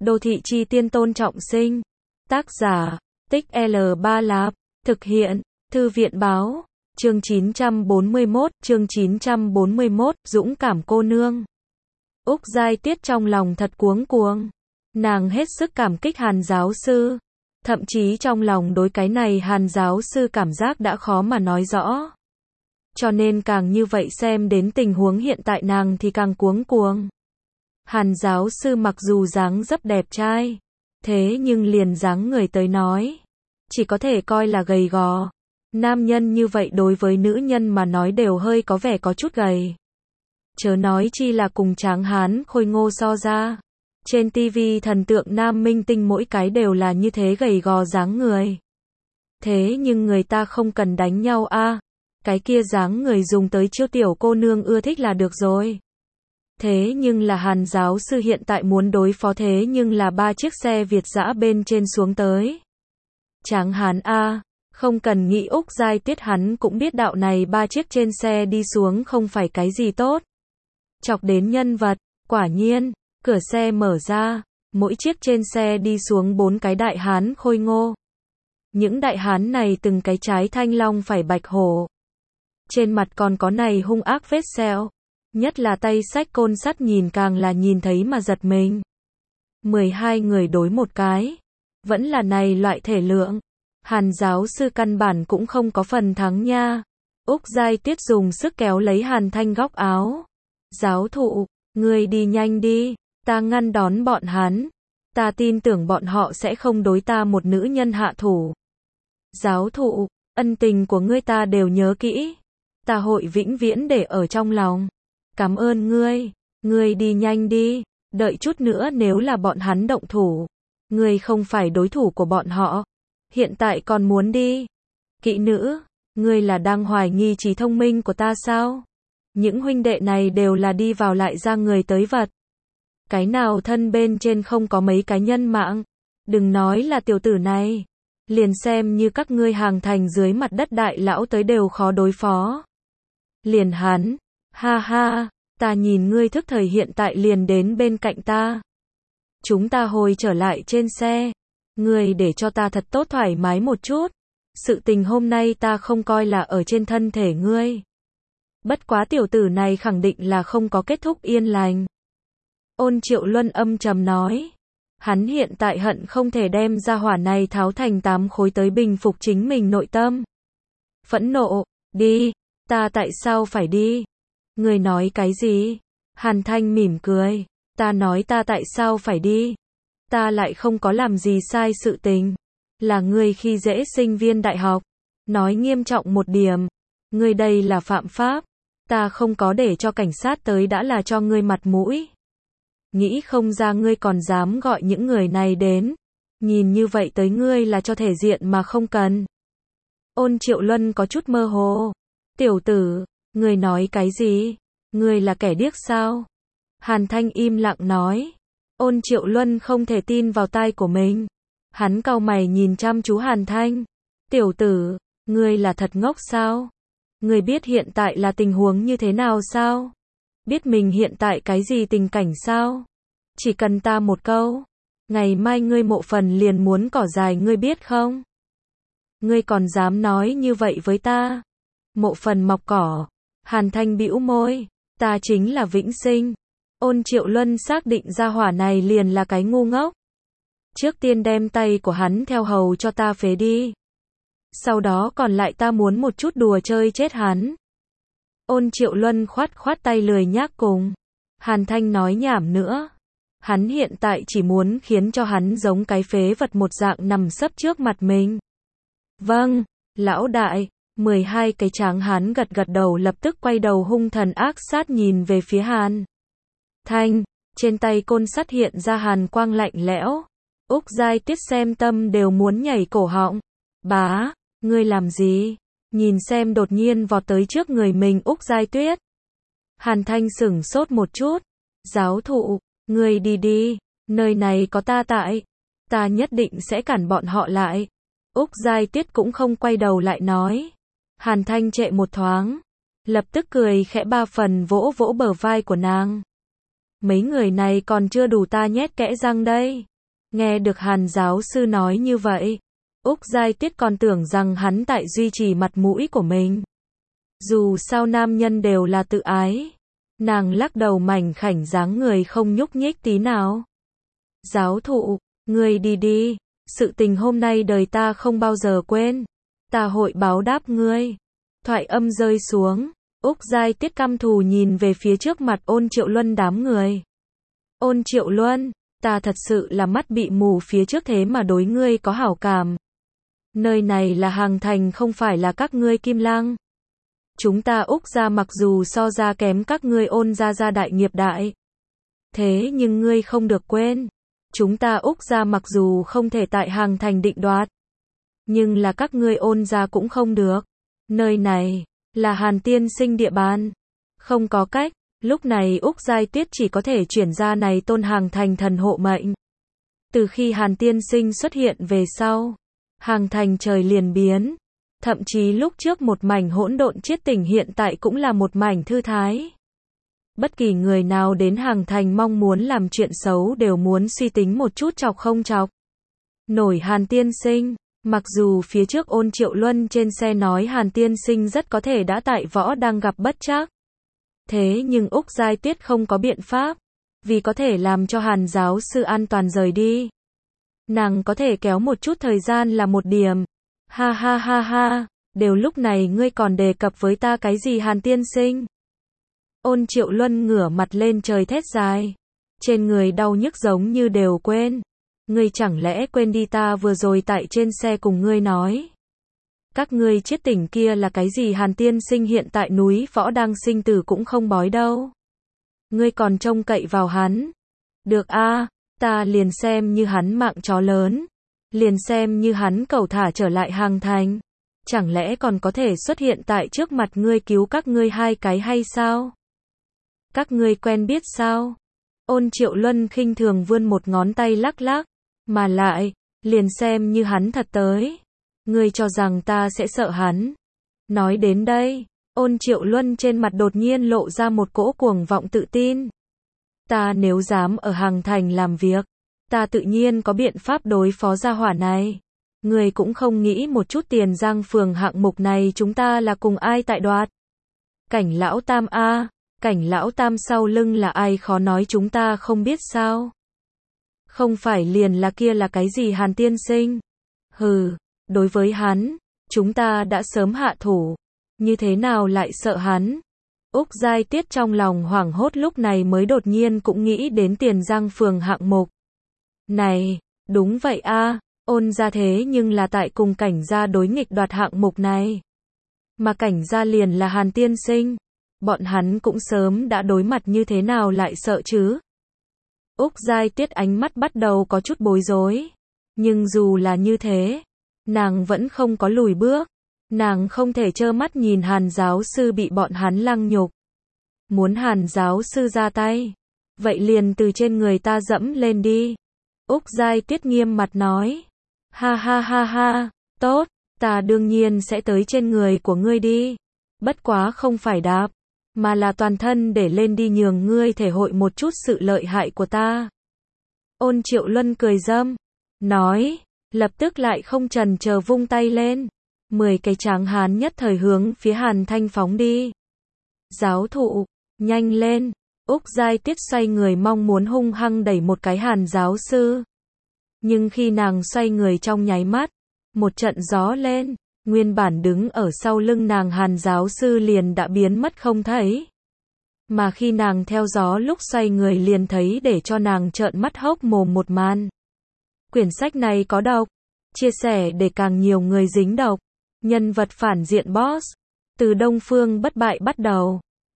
Đô thị chi tiên Tôn Trọng Sinh. Tác giả, Tích L Ba Lạp. Thực hiện, Thư viện báo. Chương 941, Dũng cảm cô nương. Úc Giai Tiết trong lòng thật cuống cuồng. Nàng hết sức cảm kích Hàn giáo sư. Thậm chí trong lòng đối cái này Hàn giáo sư cảm giác đã khó mà nói rõ. Cho nên càng như vậy xem đến tình huống hiện tại nàng thì càng cuống cuồng. Hàn giáo sư mặc dù dáng dấp đẹp trai, thế nhưng liền dáng người tới nói, chỉ có thể coi là gầy gò. Nam nhân như vậy đối với nữ nhân mà nói đều hơi có vẻ có chút gầy. Chớ nói chi là cùng tráng hán khôi ngô so ra. Trên TV thần tượng nam minh tinh mỗi cái đều là như thế gầy gò dáng người. Thế nhưng người ta không cần đánh nhau a, cái kia dáng người dùng tới chiêu tiểu cô nương ưa thích là được rồi. Thế nhưng là Hàn giáo sư hiện tại muốn đối phó thế nhưng là 3 chiếc xe Việt dã bên trên xuống tới. Tráng hán a, không cần nghĩ Úc Giai Tiết hắn cũng biết đạo này 3 chiếc trên xe đi xuống không phải cái gì tốt. Chọc đến nhân vật, quả nhiên, cửa xe mở ra, mỗi chiếc trên xe đi xuống 4 cái đại hán khôi ngô. Những đại hán này từng cái trái thanh long phải bạch hổ. Trên mặt còn có này hung ác vết sẹo. Nhất là tay xách côn sắt nhìn càng là nhìn thấy mà giật mình. 12 người đối một cái. Vẫn là này loại thể lượng. Hàn giáo sư căn bản cũng không có phần thắng nha. Úc Giai Tiết dùng sức kéo lấy Hàn Thanh góc áo. Giáo thụ, ngươi đi nhanh đi, ta ngăn đón bọn hắn. Ta tin tưởng bọn họ sẽ không đối ta một nữ nhân hạ thủ. Giáo thụ, ân tình của ngươi ta đều nhớ kỹ. Ta hội vĩnh viễn để ở trong lòng. Cảm ơn ngươi đi nhanh đi, đợi chút nữa nếu là bọn hắn động thủ. Ngươi không phải đối thủ của bọn họ. Hiện tại còn muốn đi. Kỹ nữ, ngươi là đang hoài nghi trí thông minh của ta sao? Những huynh đệ này đều là đi vào lại ra người tới vật. Cái nào thân bên trên không có mấy cái nhân mạng. Đừng nói là tiểu tử này. Liền xem như các ngươi hàng thành dưới mặt đất đại lão tới đều khó đối phó. Liền hắn, ha ha, ta nhìn ngươi thức thời hiện tại liền đến bên cạnh ta. Chúng ta hồi trở lại trên xe. Ngươi để cho ta thật tốt thoải mái một chút. Sự tình hôm nay ta không coi là ở trên thân thể ngươi. Bất quá tiểu tử này khẳng định là không có kết thúc yên lành. Ôn Triệu Luân âm trầm nói. Hắn hiện tại hận không thể đem ra hỏa này tháo thành 8 khối tới bình phục chính mình nội tâm. Phẫn nộ, đi, ta tại sao phải đi? Ngươi nói cái gì? Hàn Thanh mỉm cười. Ta nói ta tại sao phải đi? Ta lại không có làm gì sai sự tình. Là ngươi khi dễ sinh viên đại học. Nói nghiêm trọng một điểm. Ngươi đây là phạm pháp. Ta không có để cho cảnh sát tới đã là cho ngươi mặt mũi. Nghĩ không ra ngươi còn dám gọi những người này đến. Nhìn như vậy tới ngươi là cho thể diện mà không cần. Ôn Triệu Luân có chút mơ hồ. Tiểu tử, ngươi nói cái gì? Ngươi là kẻ điếc sao? Hàn Thanh im lặng nói. Ôn Triệu Luân không thể tin vào tai của mình. Hắn cau mày nhìn chăm chú Hàn Thanh. Tiểu tử, ngươi là thật ngốc sao? Ngươi biết hiện tại là tình huống như thế nào sao? Biết mình hiện tại cái gì tình cảnh sao? Chỉ cần ta một câu. Ngày mai ngươi mộ phần liền muốn cỏ dài ngươi biết không? Ngươi còn dám nói như vậy với ta? Mộ phần mọc cỏ. Hàn Thanh bĩu môi. Ta chính là vĩnh sinh. Ôn Triệu Luân xác định ra hỏa này liền là cái ngu ngốc. Trước tiên đem tay của hắn theo hầu cho ta phế đi. Sau đó còn lại ta muốn một chút đùa chơi chết hắn. Ôn Triệu Luân khoát khoát tay lười nhác cùng. Hàn Thanh nói nhảm nữa. Hắn hiện tại chỉ muốn khiến cho hắn giống cái phế vật một dạng nằm sấp trước mặt mình. Vâng, lão đại. 12 cái tráng hán gật gật đầu lập tức quay đầu hung thần ác sát nhìn về phía Hàn Thanh. Trên tay côn sắt hiện ra hàn quang lạnh lẽo. Úc Giai Tiết xem tâm đều muốn nhảy cổ họng. Bá, ngươi làm gì? Nhìn xem đột nhiên vọt tới trước người mình Úc Giai Tuyết. Hàn Thanh sửng sốt một chút. Giáo thụ, ngươi đi đi, nơi này có ta tại. Ta nhất định sẽ cản bọn họ lại. Úc Giai Tiết cũng không quay đầu lại nói. Hàn Thanh trệ một thoáng. Lập tức cười khẽ 3 phần vỗ vỗ bờ vai của nàng. Mấy người này còn chưa đủ ta nhét kẽ răng đây. Nghe được Hàn giáo sư nói như vậy, Úc Giai Tiết còn tưởng rằng hắn tại duy trì mặt mũi của mình. Dù sao nam nhân đều là tự ái. Nàng lắc đầu mảnh khảnh dáng người không nhúc nhích tí nào. Giáo thụ, ngươi đi đi, sự tình hôm nay đời ta không bao giờ quên. Ta hội báo đáp ngươi. Thoại âm rơi xuống, Úc Giai Tiết căm thù nhìn về phía trước mặt Ôn Triệu Luân đám người. Ôn Triệu Luân, ta thật sự là mắt bị mù phía trước thế mà đối ngươi có hảo cảm. Nơi này là Hàng Thành không phải là các ngươi Kim Lăng. Chúng ta Úc gia mặc dù so ra kém các ngươi Ôn gia đại nghiệp đại. Thế nhưng ngươi không được quên. Chúng ta Úc gia mặc dù không thể tại Hàng Thành định đoạt. Nhưng là các ngươi Ôn gia cũng không được. Nơi này là Hàn tiên sinh địa bàn. Không có cách, lúc này Úc Giai Tiết chỉ có thể chuyển ra này tôn Hàng Thành thần hộ mệnh. Từ khi Hàn tiên sinh xuất hiện về sau, Hàng Thành trời liền biến. Thậm chí lúc trước một mảnh hỗn độn chiết tỉnh hiện tại cũng là một mảnh thư thái. Bất kỳ người nào đến Hàng Thành mong muốn làm chuyện xấu đều muốn suy tính một chút chọc không chọc. Nổi Hàn tiên sinh, mặc dù phía trước Ôn Triệu Luân trên xe nói Hàn tiên sinh rất có thể đã tại võ đang gặp bất trắc. Thế nhưng Úc Giai Tiết không có biện pháp, vì có thể làm cho Hàn giáo sư an toàn rời đi. Nàng có thể kéo một chút thời gian là một điểm. Ha ha ha ha, đều lúc này ngươi còn đề cập với ta cái gì Hàn tiên sinh? Ôn Triệu Luân ngửa mặt lên trời thét dài. Trên người đau nhức giống như đều quên. Ngươi chẳng lẽ quên đi ta vừa rồi tại trên xe cùng ngươi nói. Các ngươi chiết tỉnh kia là cái gì Hàn tiên sinh hiện tại núi võ đang sinh tử cũng không bói đâu. Ngươi còn trông cậy vào hắn. Được a, ta liền xem như hắn mạng chó lớn. Liền xem như hắn cầu thả trở lại Hàng Thành. Chẳng lẽ còn có thể xuất hiện tại trước mặt ngươi cứu các ngươi hai cái hay sao? Các ngươi quen biết sao? Ôn Triệu Luân khinh thường vươn một ngón tay lắc lắc. Mà lại, liền xem như hắn thật tới. Ngươi cho rằng ta sẽ sợ hắn. Nói đến đây, Ôn Triệu Luân trên mặt đột nhiên lộ ra một cỗ cuồng vọng tự tin. Ta nếu dám ở Hàng Thành làm việc, ta tự nhiên có biện pháp đối phó gia hỏa này. Người cũng không nghĩ một chút Tiền Giang phường hạng mục này chúng ta là cùng ai tại đoạt. Cảnh lão tam a, cảnh lão tam sau lưng là ai khó nói chúng ta không biết sao. Không phải liền là kia là cái gì Hàn tiên sinh. Hừ, đối với hắn, chúng ta đã sớm hạ thủ. Như thế nào lại sợ hắn? Úc Giai Tiết trong lòng hoảng hốt lúc này mới đột nhiên cũng nghĩ đến Tiền Giang phường hạng mục. Này, đúng vậy a, Ôn gia thế nhưng là tại cùng cảnh gia đối nghịch đoạt hạng mục này. Mà cảnh gia liền là Hàn tiên sinh. Bọn hắn cũng sớm đã đối mặt như thế nào lại sợ chứ? Úc Giai Tiết ánh mắt bắt đầu có chút bối rối. Nhưng dù là như thế, nàng vẫn không có lùi bước. Nàng không thể trơ mắt nhìn Hàn giáo sư bị bọn hắn lăng nhục. Muốn Hàn giáo sư ra tay, vậy liền từ trên người ta dẫm lên đi. Úc Giai Tiết nghiêm mặt nói. Ha ha ha ha, tốt, ta đương nhiên sẽ tới trên người của ngươi đi. Bất quá không phải đạp, mà là toàn thân để lên đi nhường ngươi thể hội một chút sự lợi hại của ta. Ôn Triệu Luân cười râm, nói, lập tức lại không chần chờ vung tay lên. 10 cái tráng hán nhất thời hướng phía Hàn Thanh phóng đi. Giáo thụ, nhanh lên. Úc Giai Tiết xoay người mong muốn hung hăng đẩy một cái Hàn giáo sư. Nhưng khi nàng xoay người trong nháy mắt, một trận gió lên, nguyên bản đứng ở sau lưng nàng Hàn giáo sư liền đã biến mất không thấy. Mà khi nàng theo gió lúc xoay người liền thấy để cho nàng trợn mắt hốc mồm một màn. Quyển sách này có độc, chia sẻ để càng nhiều người dính độc. Nhân vật phản diện boss, từ Đông Phương Bất Bại bắt đầu.